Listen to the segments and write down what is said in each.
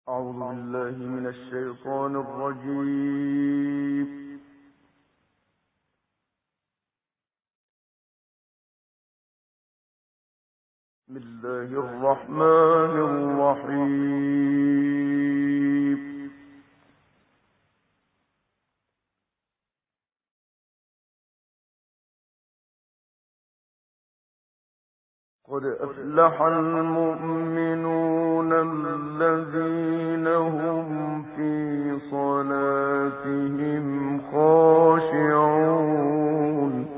أعوذ بالله من الشيطان الرجيم. بسم الله الرحمن الرحيم. قد أفلح المؤمنون الذين هم في صلاتهم خاشعون.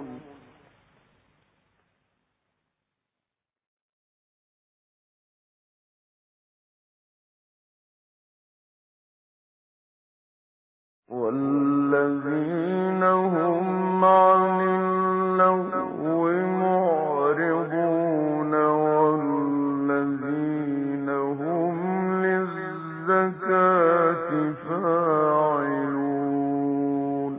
والذين هم عن اللغو معرضون والذين هم للزكاة فاعلون.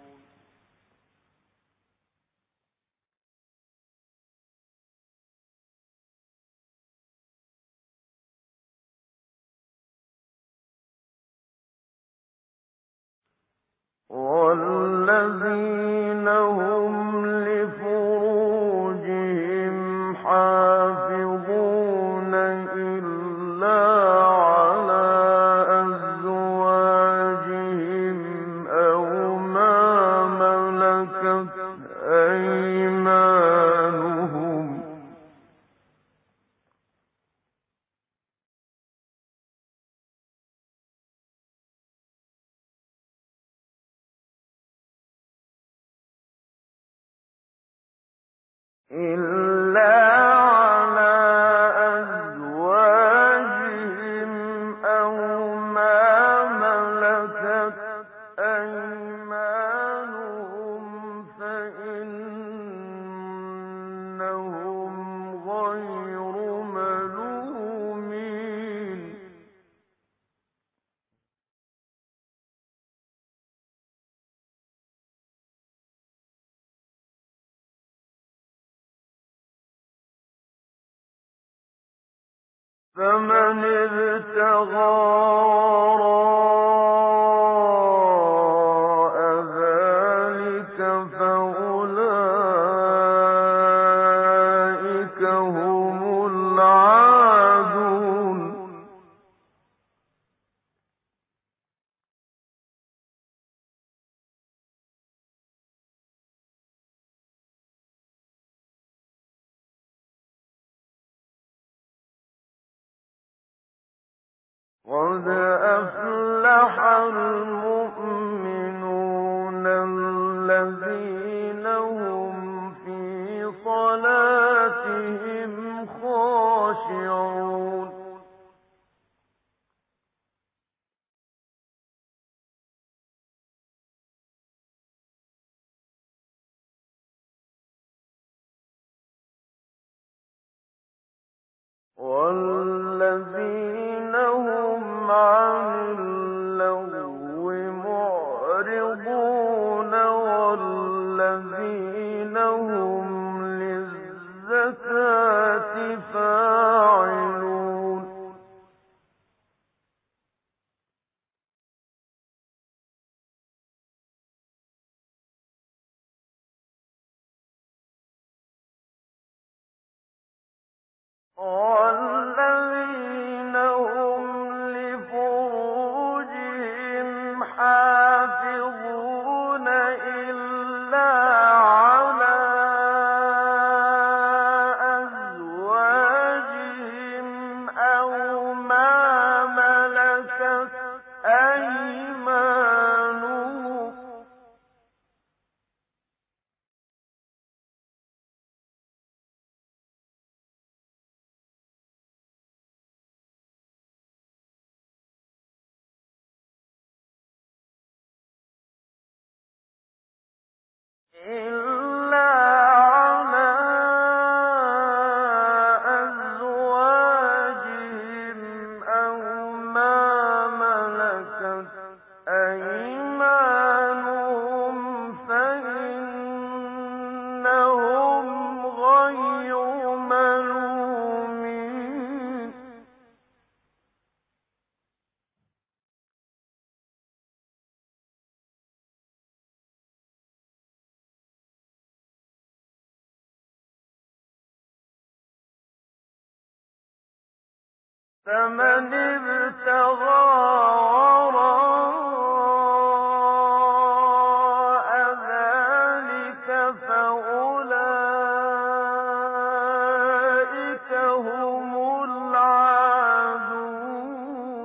والذين هم لفروجهم حافظون إلا على أزواجهم أو ما ملكت أيمانهم إلا على أزواجهم أو ما ملكت أيمانهم فإنهم غير ملومين. فمن ابتغى وراء ذلك فأولئك هم العادون. قد أفلح المؤمنون الذين هم في صلاتهم خاشعون. والذين هم عن اللغو معرضون والذين هم للزكاة فاعلون. والذين هم لفروجهم حافظون إلا على أزواجهم أو ما ملكت أيمانهم إلا على أزواجهم أو ما ملكت أيمانهم فإنهم غير ملومين. فمن ابتغى وراء ذلك فأولئك هم العادون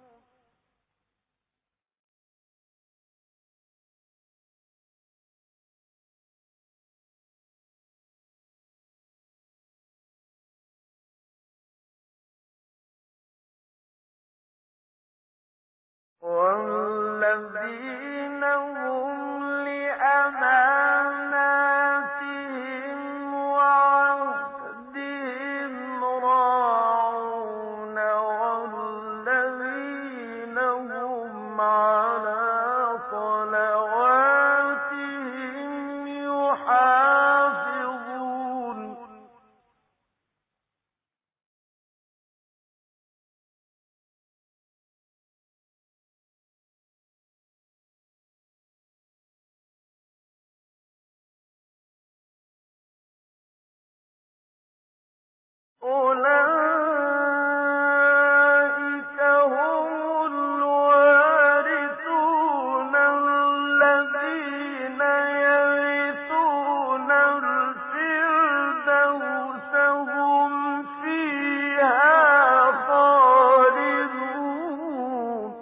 والذين هم لأماناتهم وعهدهم راعون والذين هم على صلواتهم يحافظون أولئك هم الوارثون الذين يرثون الفردوس هم فيها خالدون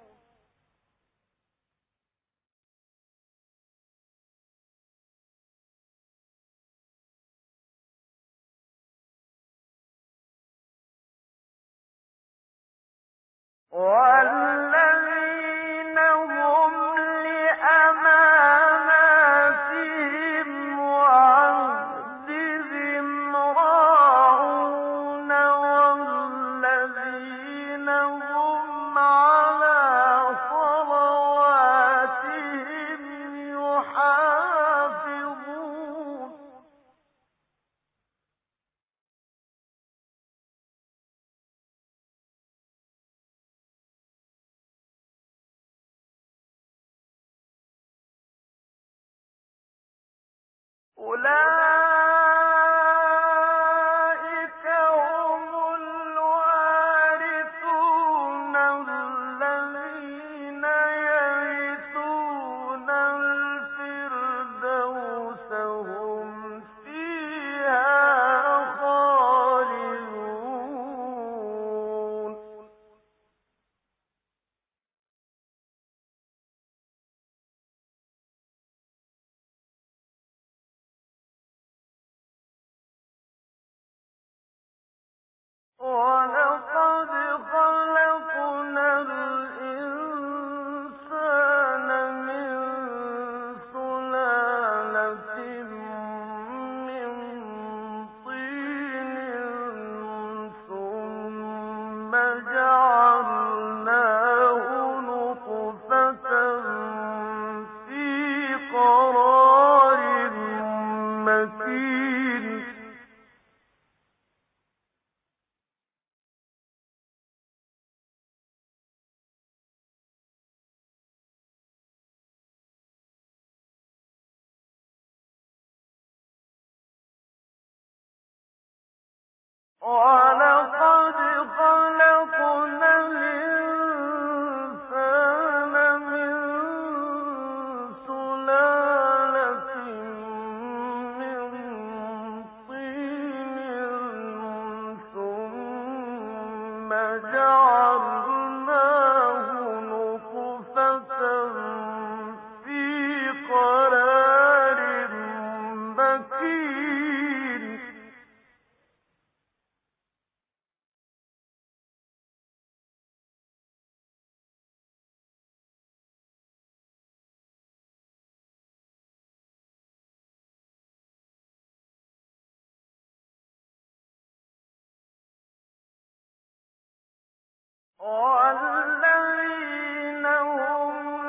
والذين هم لأماناتهم وعهدهم راعون والذين هم على صلواتهم يحافظون أولئك هم الوارثون الذين يرثون الفردوس هم فيها خالدون ولقد خلقنا الإنسان من سلالة من طين ثم جعلناه نطفة في قرار مكين ولقد خلقنا الإنسان من سلالة من طين ثم جعلناه نطفة في قرار مكين والذين هم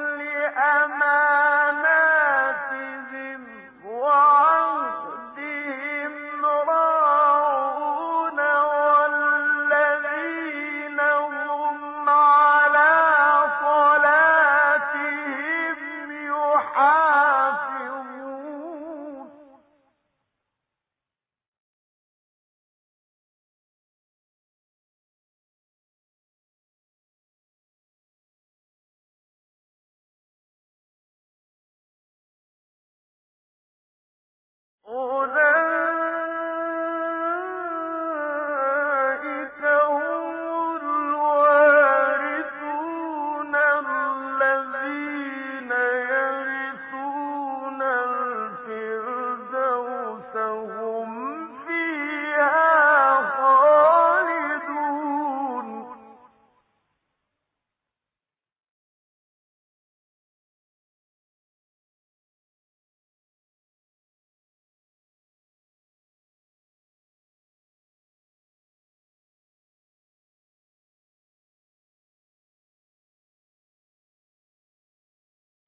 لأماناتهم وعهدهم راعون والذين هم على صلاتهم يحافظون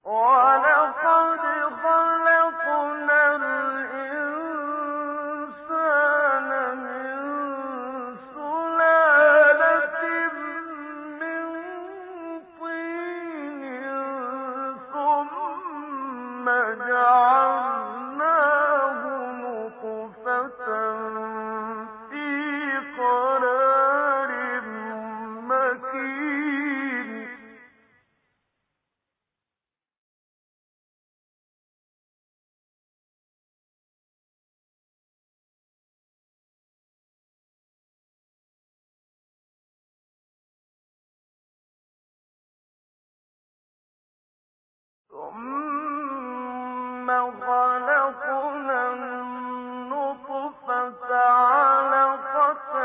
وَلَقَدْ خَلَقْنَا الْإِنسَانَ مِن سُلَالَةٍ مِّن طِينٍ ثُمَّ جَعَلْنَاهُ نُطْفَةً فِي قَرَارٍ مَّكِينٍ ثُمَّ خَلَقْنَا النُّطْفَةَ عَلَقَةً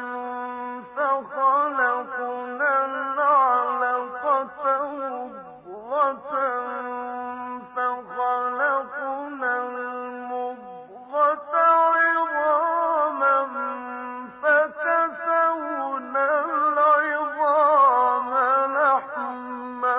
فَخَلَقْنَا الْعَلَقَةَ مُضْغَةً فَخَلَقْنَا الْمُضْغَةَ عِظَامًا فَكَسَوْنَا الْعِظَامَ لَحْمًا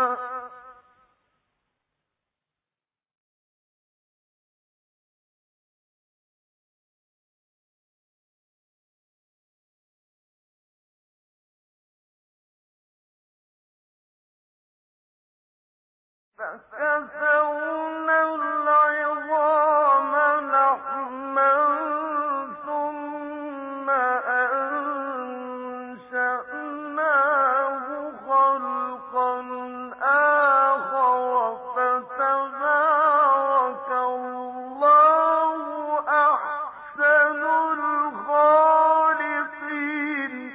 ثُمَّ أَنشَأْنَاهُ خَلْقًا آخَرَ فَتَبَارَكَ اللَّهُ أَحْسَنُ الْخَالِقِينَ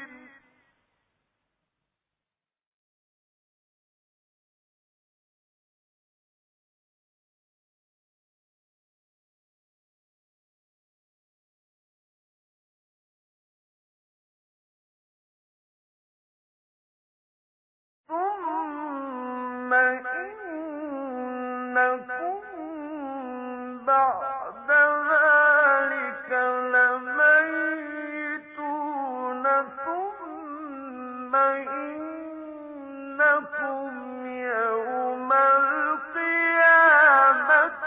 ثُمَّ إِنَّكُم بَعْدَ ذَٰلِكَ لَمَيِّتُونَ ثُمَّ إِنَّكُمْ يَوْمَ الْقِيَامَةِ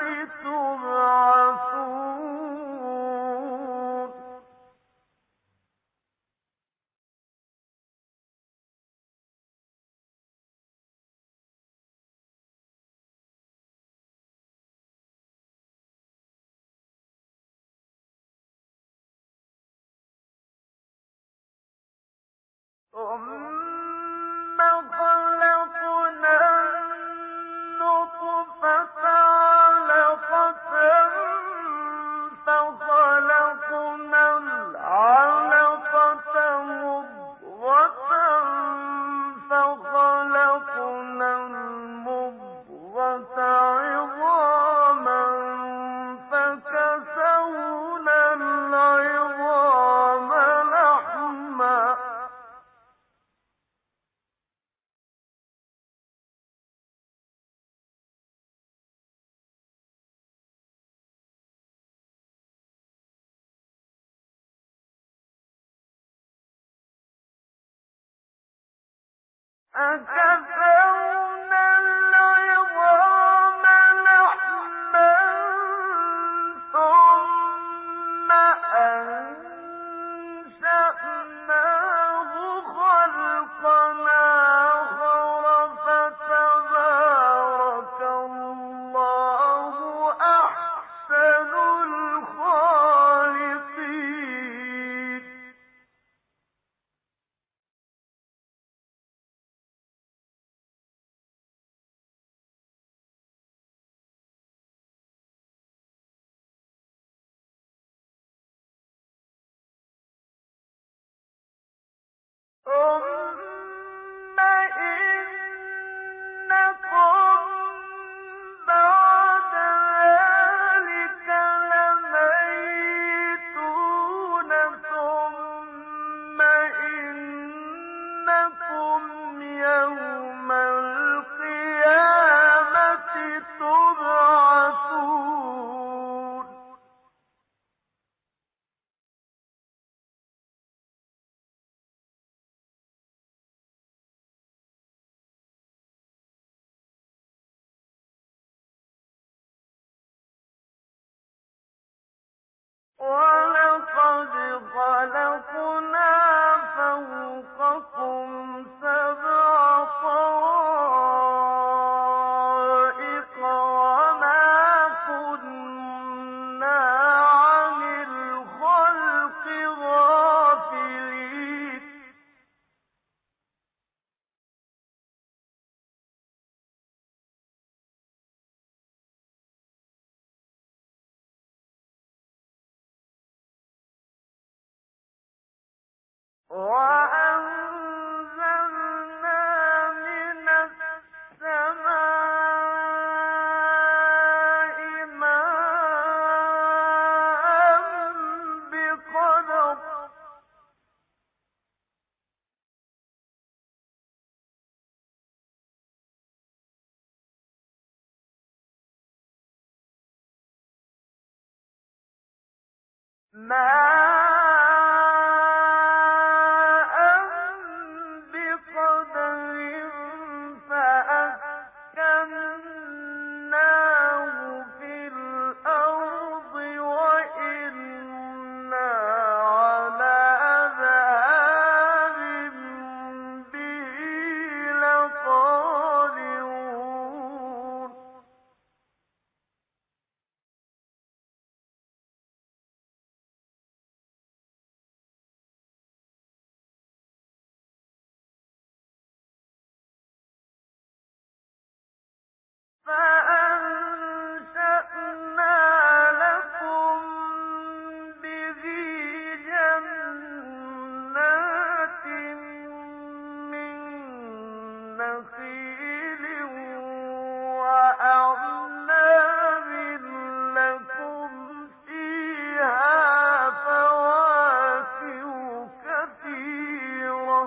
تُبْعَثُونَ ثُمَّ خَلَقْنَا النُّطْفَةَ عَلَقَةً فَخَلَقْنَا الْعَلَقَةَ مُضْغَةً فَخَلَقْنَا الْمُضْغَةَ عِظَامًا فَكَسَوْنَا الْعِظَامَ لَحْمًا فَكَسَوْنَا الْعِظَامَ لَحْمًا ثُمَّ أَنشَأْنَاهُ خَلْقًا آخَرَ فَتَبَارَكَ اللَّهُ أَحْسَنُ الْخَالِقِينَ وَلَقَدْ خَلَقْنَا فَوْقَكُمْ سَبْعَ طَرَائِقَ وَمَا كُنَّا عَنِ الْخَلْقِ غَافِلِينَ وَأَنزَلْنَا مِنَ السَّمَاءِ مَاءً بِقَدَرٍ فَأَسْكَنَّاهُ فِي الْأَرْضِ وَإِنَّا عَلَىٰ ذَهَابٍ بِهِ لَقَادِرُونَ فَأَنشَأْنَا لَكُم بِهِ جَنَّاتٍ مِّن نَّخِيلٍ وَأَعْنَابٍ لَّكُمْ فِيهَا فَوَاكِهُ كَثِيرَةٌ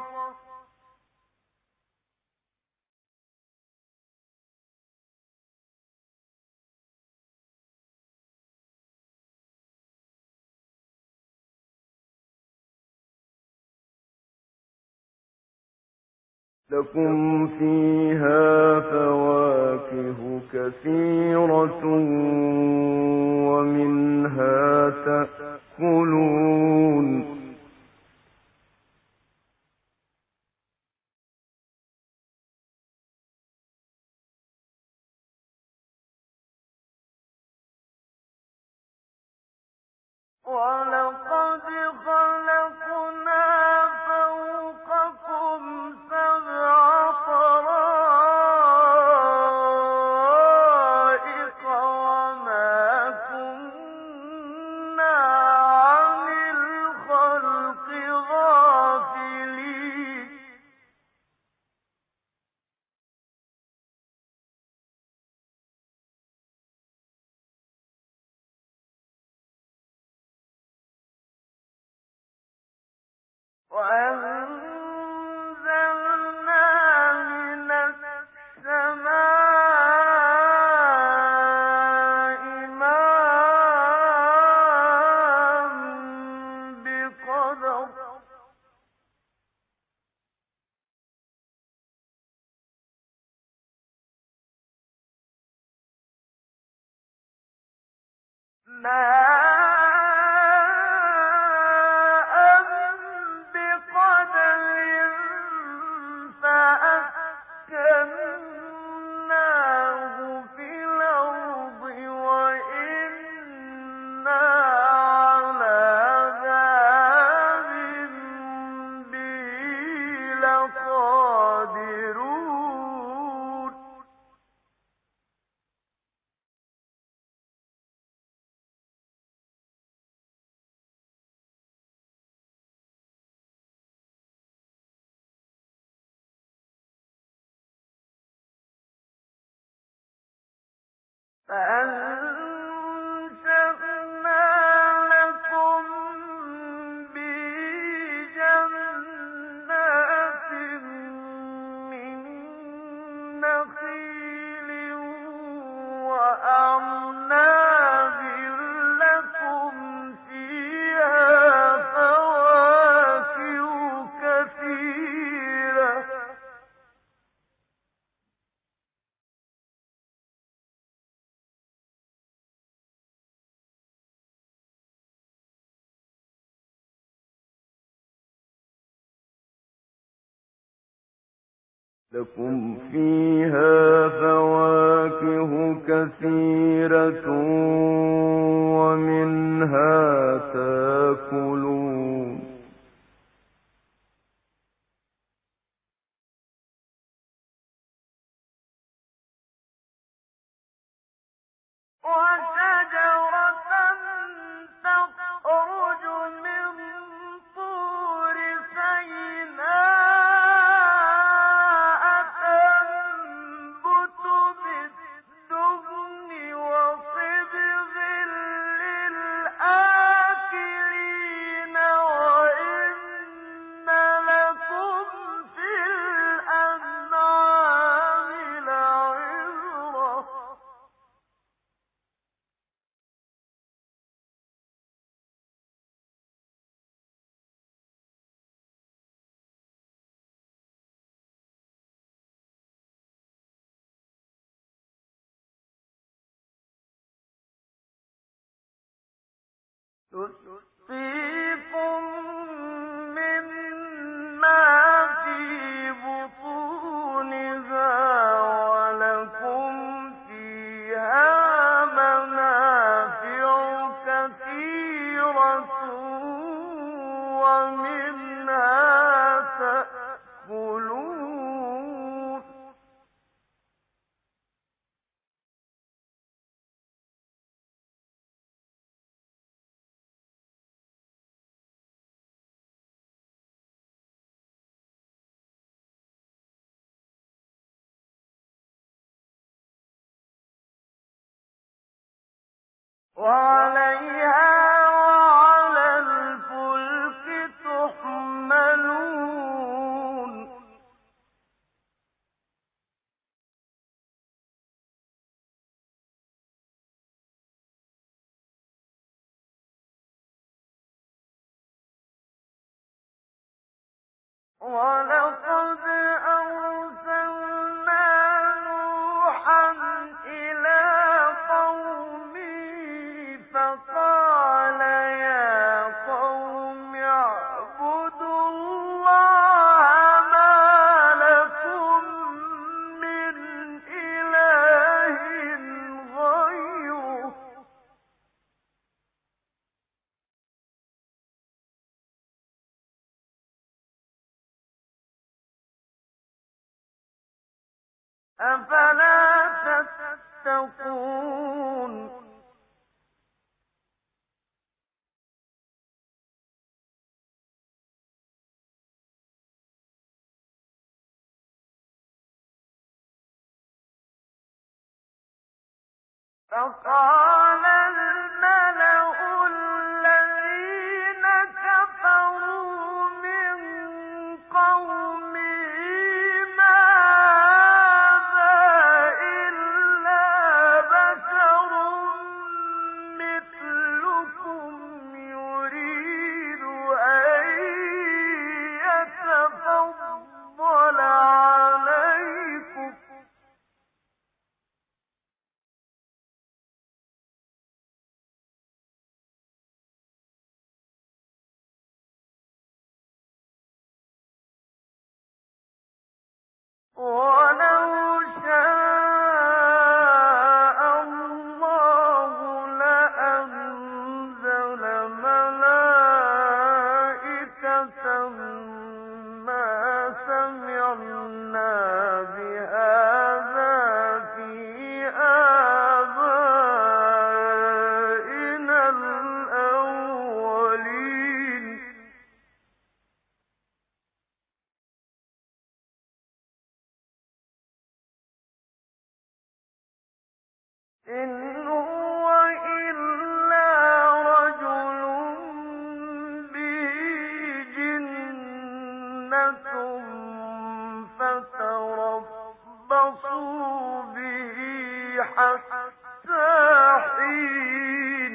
وَمِنْهَا تَأْكُلُونَ وَلَقَدْ خَلَقْنَا فَوْقَكُمْ سَبْعَ طَرَائِقَ وَمَا كُنَّا عَنِ الْخَلْقِ غَافِلِينَ وَأَنزَلْنَا مِنَ السَّمَاءِ مَاءً بِقَدَرٍ فَأَسْكَنَّاهُ فِي الْأَرْضِ وَإِنَّا عَلَىٰ ذَهَابٍ بِهِ لَقَادِرُونَ فَأَنشَأْنَا لَكُم بِهِ جَنَّاتٍ مِّن نَّخِيلٍ وَأَعْنَابٍ لَّكُمْ فِيهَا فَوَاكِهُ كَثِيرَةٌ لكم فيها فواكه كثيرة ومنها تاكلون تخرج من طور سيناء تنبت بالدهن وصبغ للآكلين وإن لكم في الأنعام لعبرة تسقيكم مما في بطونها ولكم فيها منافع كثيرة ومنها تأكلون وعليها وعلى الفلك تحملون ولقد أرسلنا نوحا إلى قومه فقال يا قوم اعبدوا الله ما لكم من إله غيره أفلا تتقون فقال الملأ الذين كفروا من قومه ما هذا إلا بشر مثلكم يريد أن يتفضل عليكم ولو شاء الله لأنزل ملائكة ما سمعنا بهذا في آبائنا الأولين إن هو إلا رجل به جنة فتربصوا به حتى حين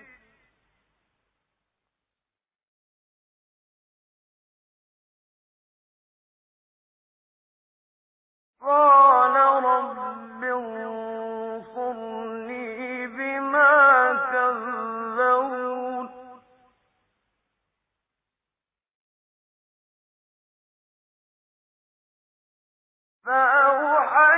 قال رب انصرني بما كذبون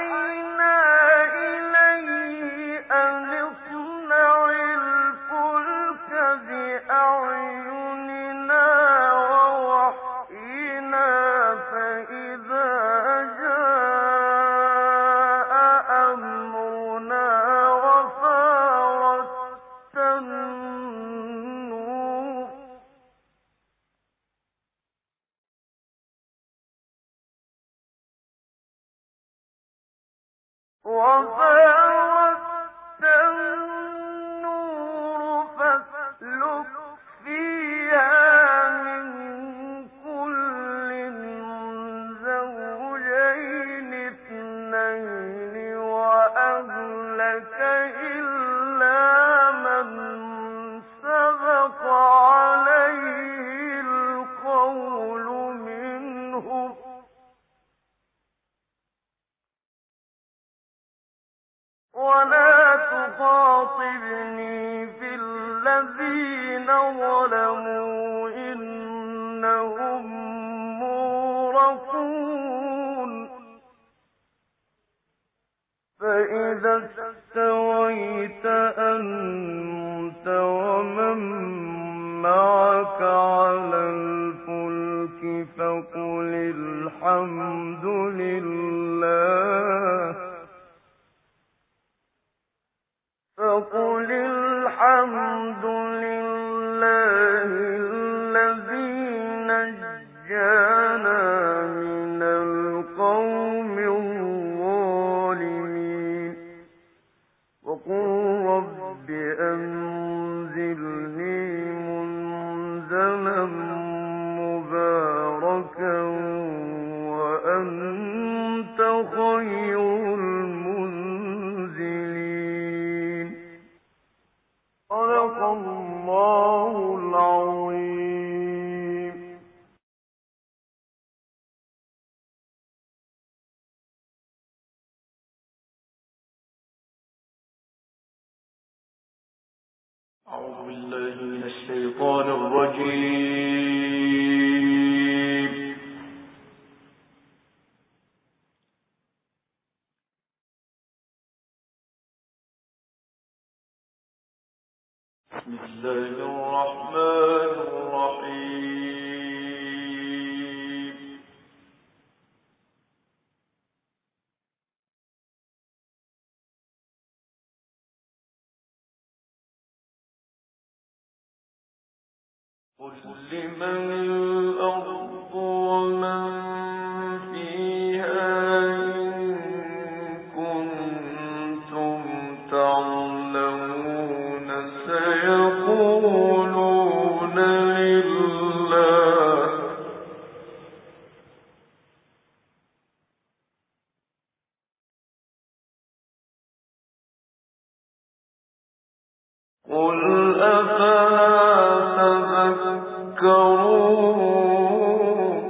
ولا تخاطبني في الذين ظلموا إنهم مغرقون فإذا استويت أنت ومن معك على الفلك فقل الحمد لله الذي نجانا من القوم الظالمين وقل رب أنزلني منزلا مباركا وأنت خير المنزلين صدق الله العظيم. أعوذ بالله من الشيطان الرجيم. بسم الله الرحمن الرحيم. قل لمن الأرض ومن فيها إن كنتم تعلمون سيقولون لله قل أفلا تذكرون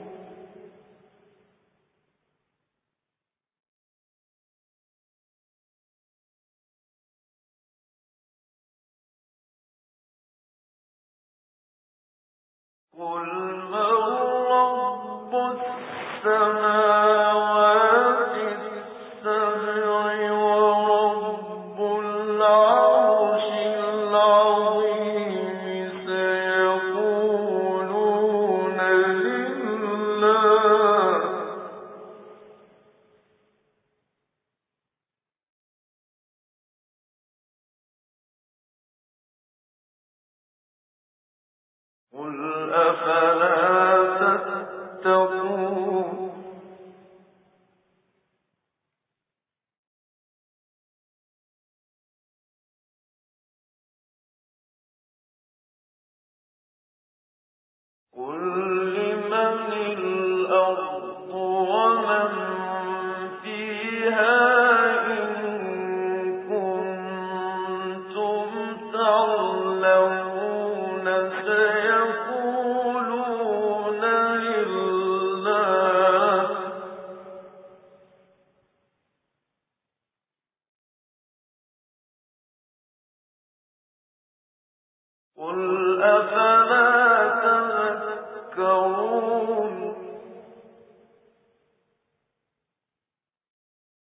قل من رب السماوات السبع ورب العرش العظيم سيقولون لله قل أفلا تتقون قل لمن الأرض ومن فيها إن كنتم تعلمون سيقولون لله قل أفلا تذكرون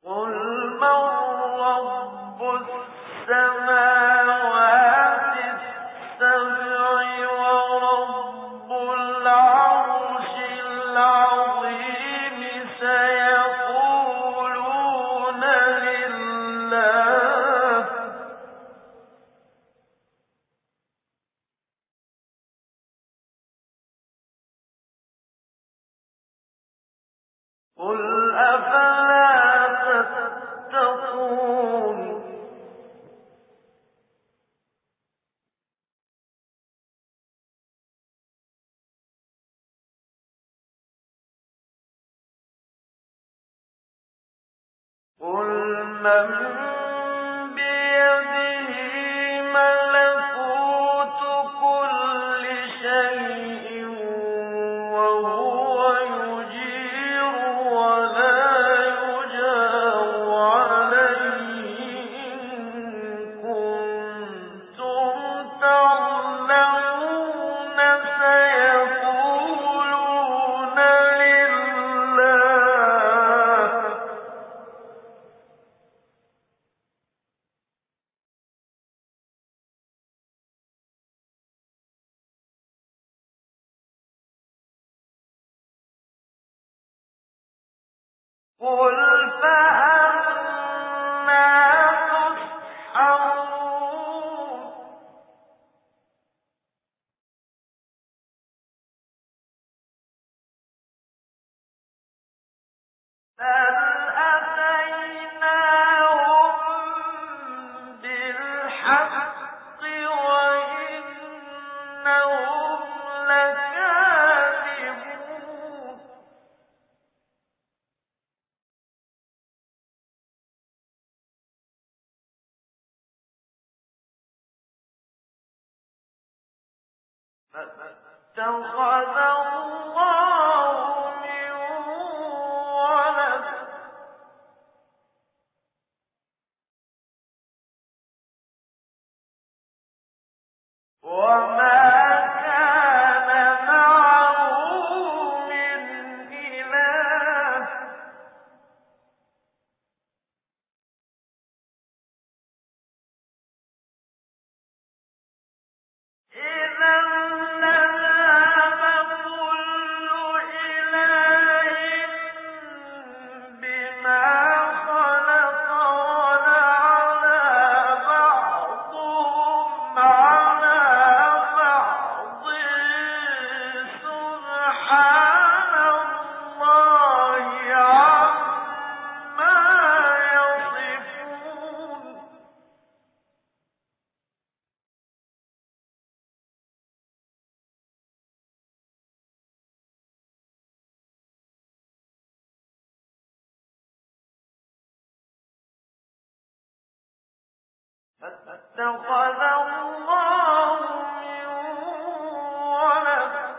قُلْ مَن رَّبُّ السَّمَاوَاتِ السَّبْعِ وَرَبُّ الْعَرْشِ الْعَظِيمِ سَيَقُولُونَ لِلَّهِ ۚ قُلْ أَفَلَا تَتَّقُونَ قُلْ مَن بِيَدِهِ مَلَكُوتُ كُلِّ شَيْءٍ وَهُوَ يُجِيرُ وَلَا يُجَارُ عَلَيْهِ إِن كُنتُمْ تَعْلَمُونَ سَيَقُولُونَ لِلَّهِ ۚ قُلْ فَأَنَّىٰ تُسْحَرُونَ بَلْ أَتَيْنَاهُم بِالْحَقِّ وَإِنَّهُمْ لَكَاذِبُونَ فَاتَّخَذَ اللَّهُ مِن وَلَدٍ ۖ وَمَا كَانَ مَعَهُ مِنْ إِلَٰهٍ ۚ إِذًا لَّذَهَبَ كُلُّ إِلَٰهٍ بِمَا خَلَقَ وَلَعَلَا بَعْضُهُمْ عَلَىٰ بَعْضٍ سُبْحَانَ اللَّهِ عَمَّا يَصِفُونَ فَاتَّخَذَ اللَّهُ مِن وَلَدٍ ۖ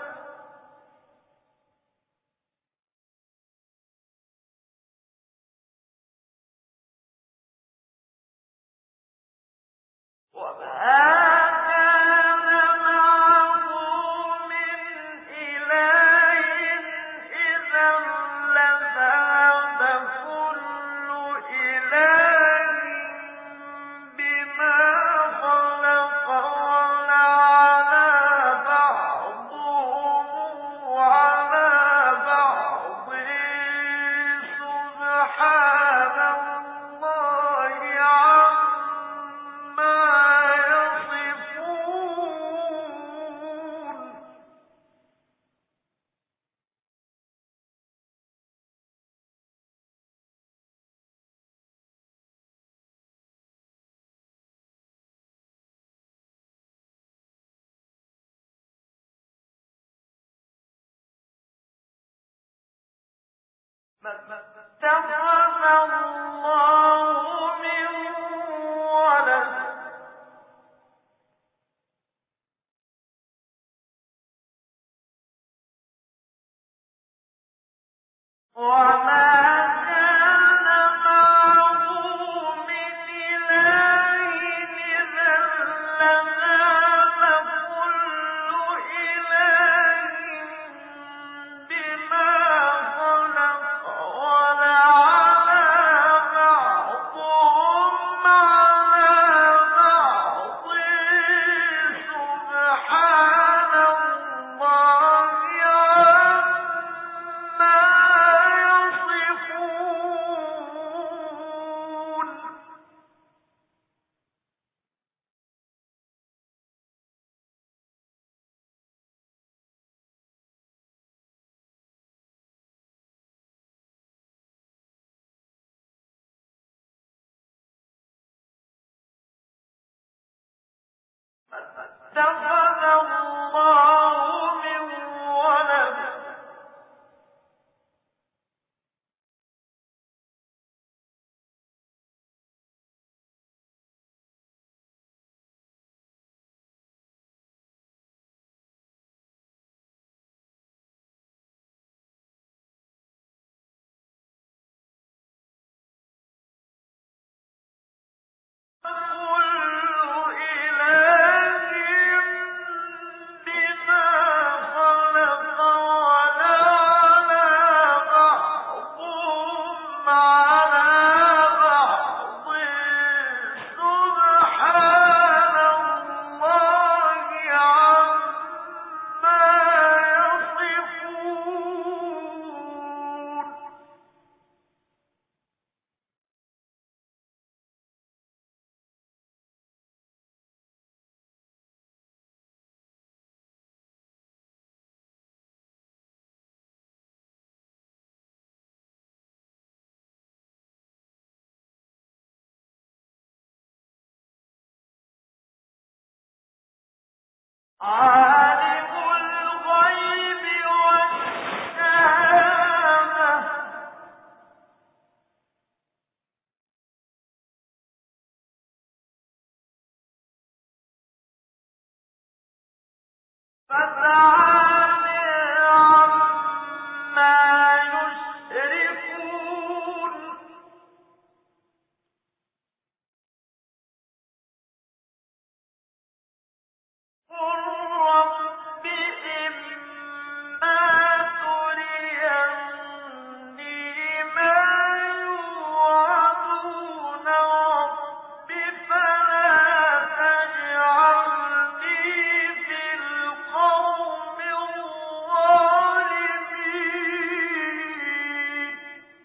وَمَا كَانَ مَعَهُ مِنْ إِلَٰهٍ ۚ إِذًا لَّذَهَبَ كُلُّ إِلَٰهٍ بِمَا خَلَقَ وَلَعَلَا بَعْضُهُمْ عَلَىٰ بَعْضٍ سُبْحَانَ اللَّهِ عَمَّا يَصِفُونَ مَا اتَّخَذَ اللَّهُ مِن وَلَدٍ ۖ وَمَا كَانَ مَعَهُ مِنْ إِلَٰهٍ ۚ إِذًا لَّذَهَبَ كُلُّ إِلَٰهٍ بِمَا خَلَقَ وَلَعَلَا عالم الغيب والشهادة فتعالى عما يشركون قل رب إما تريني ما يوعدون رب فلا تجعلني في القوم الظالمين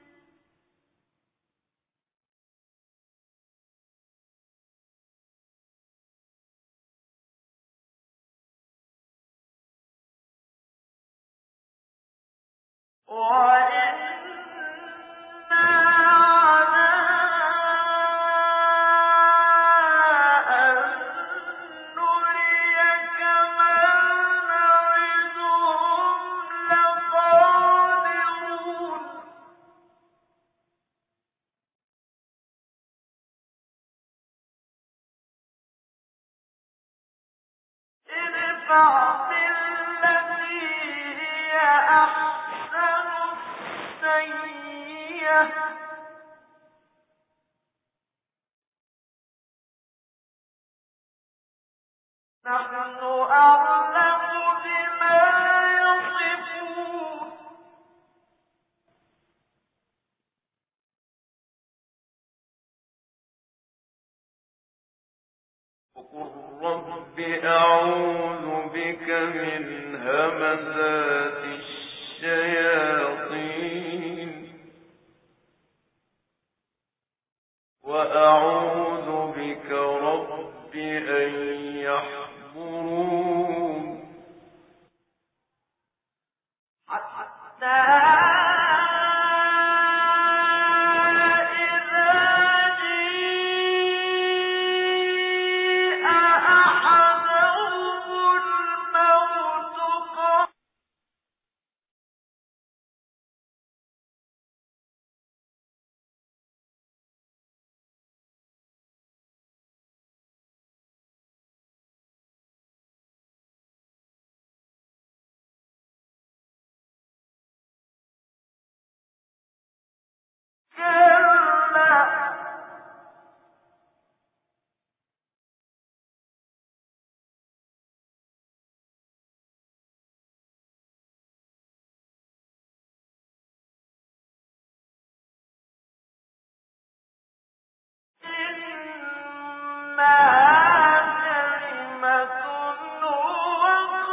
وإنا على أن نريك ما نعدهم لقادرون ادفع بالتي هي أحسن السيئة نحن أعلم بما يصفون وقل رب أعوذ بك من همزات الشياطين وأعوذ بك رب أن يحضرون حتى إذا جيء أحدهم الموت كلا إنها كلمة هو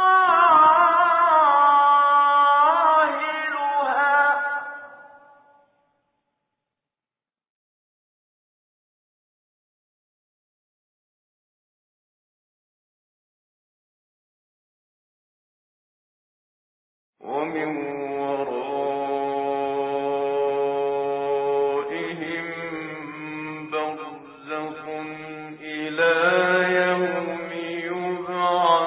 قائلها ومن ورائهم برزخ إلى يوم يبعثون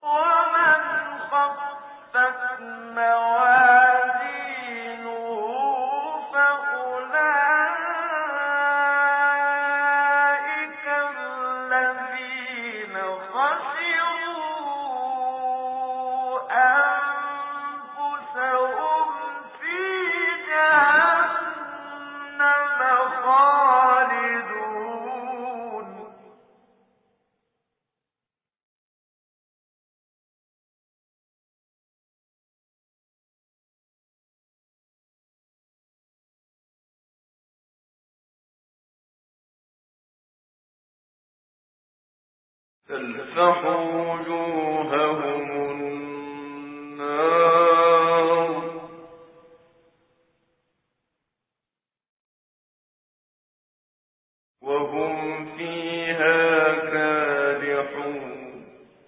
تلفح وجوههم النار وهم فيها كادحون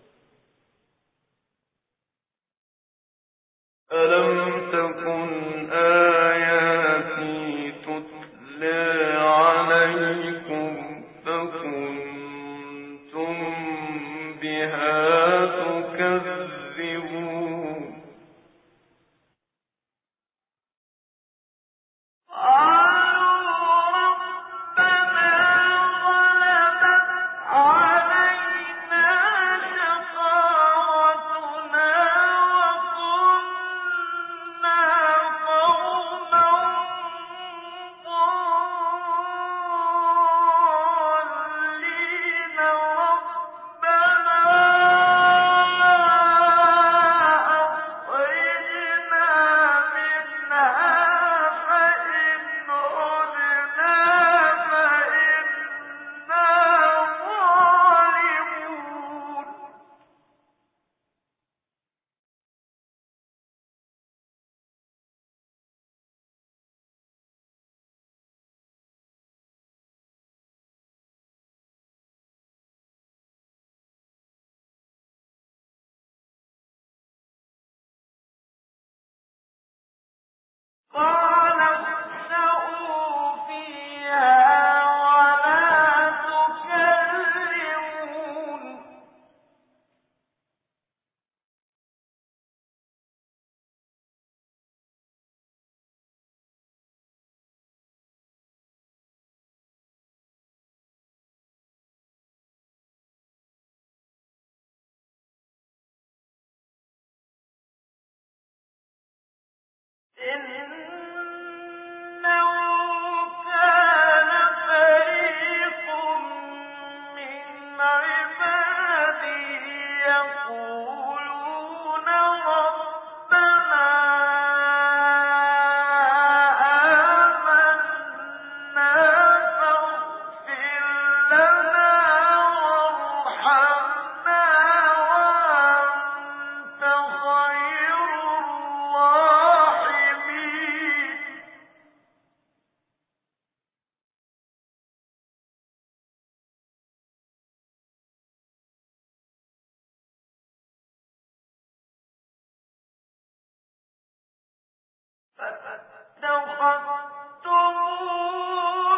ألم تكن آياتي تتلى عليكم فكنتم بها تكذبون قال اخسئوا فيها ولا تكلمون إنه كان فريق من عبادي يقولون ربنا آمنا فاغفر لنا وارحمنا وأنت خير الراحمين فاتخذتموهم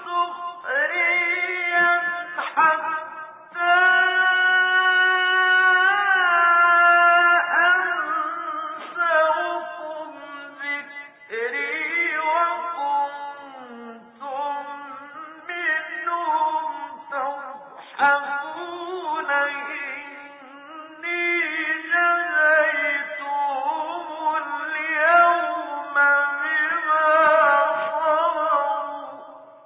سخريا حتى أنسوكم ذكري وكنتم منهم تضحكون إني جزيتهم اليوم بما صبروا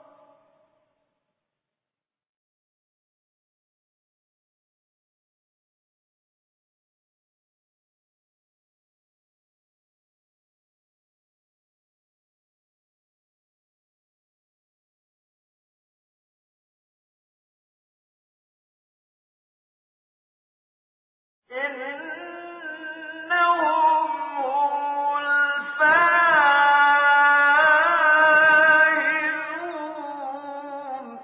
إنهم هم الفائزون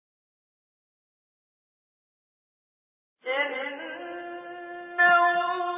إنه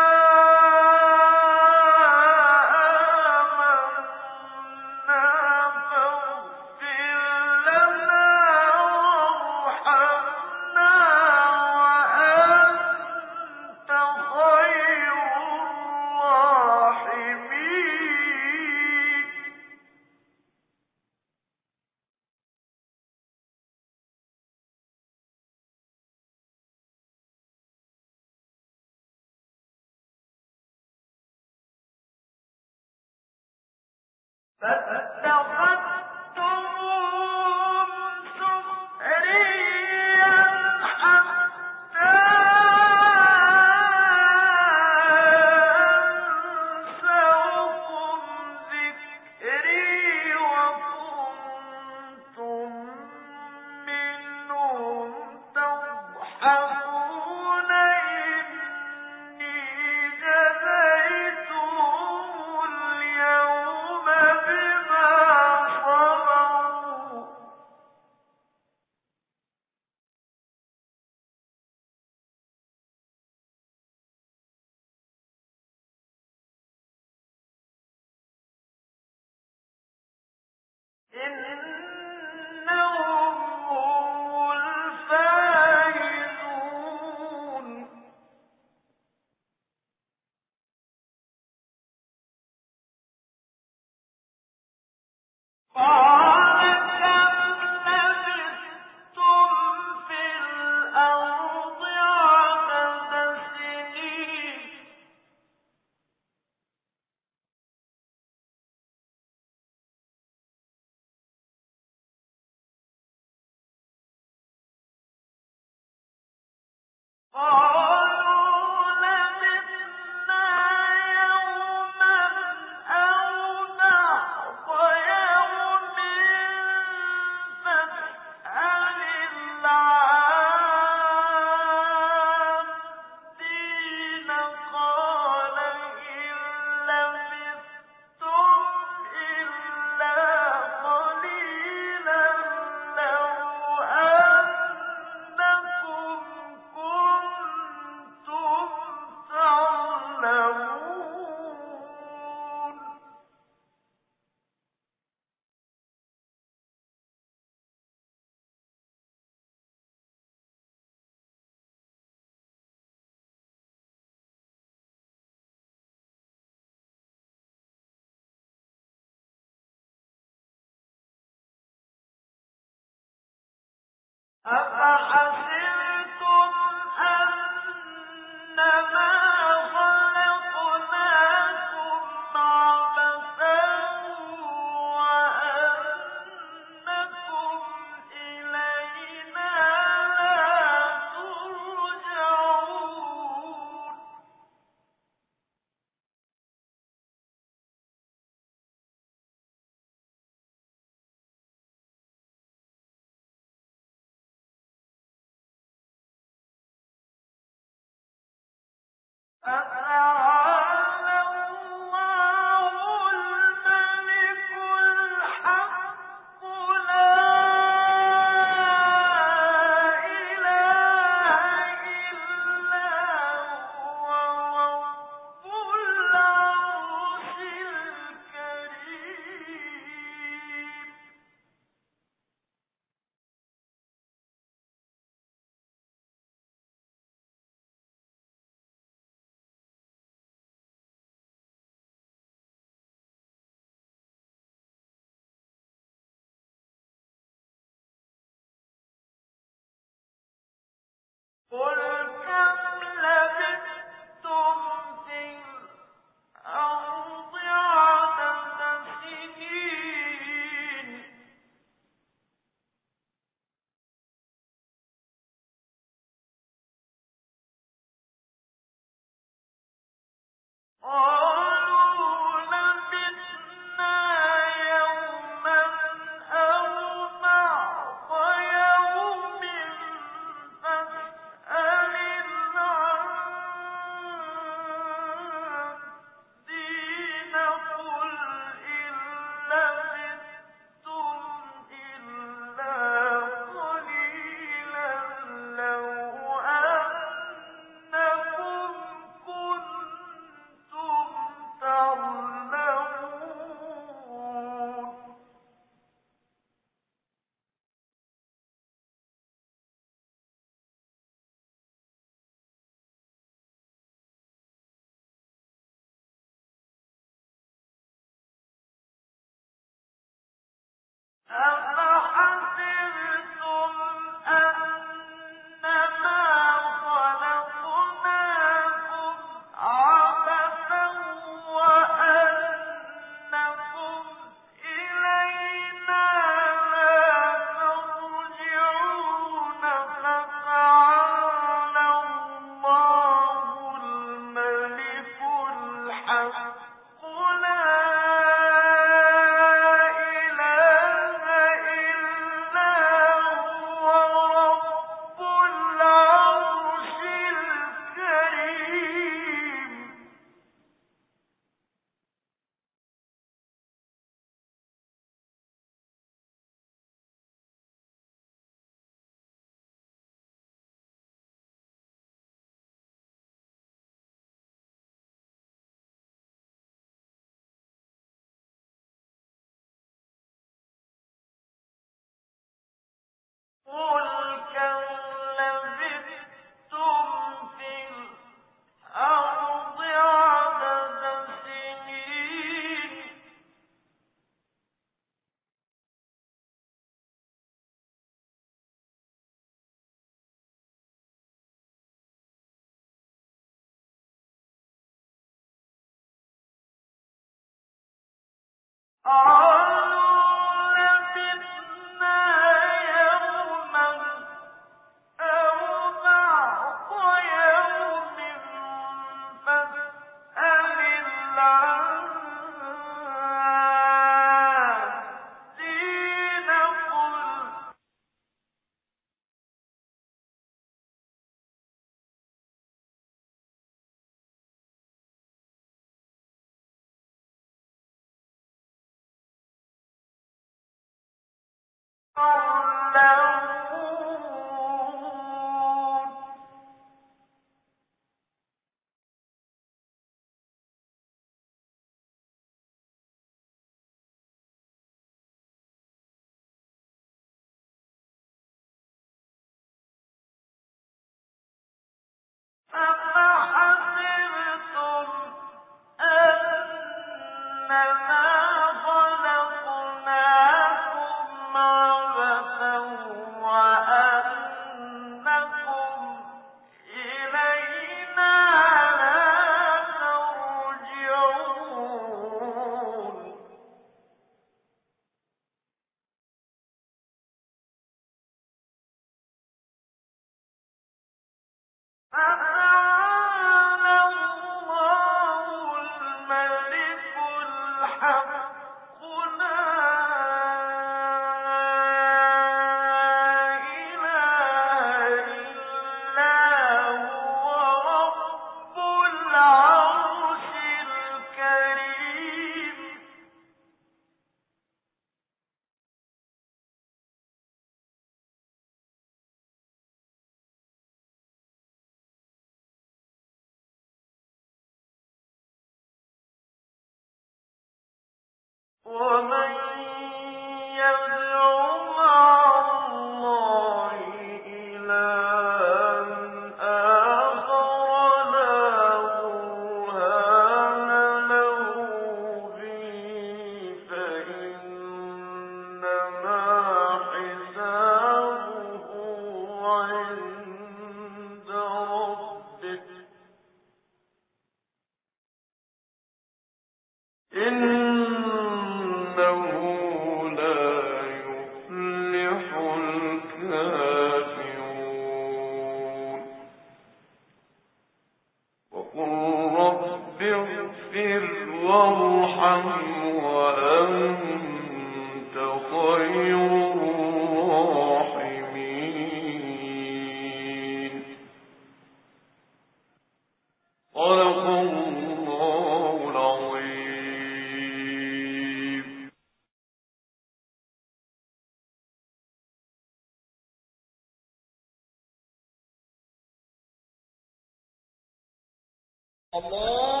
الله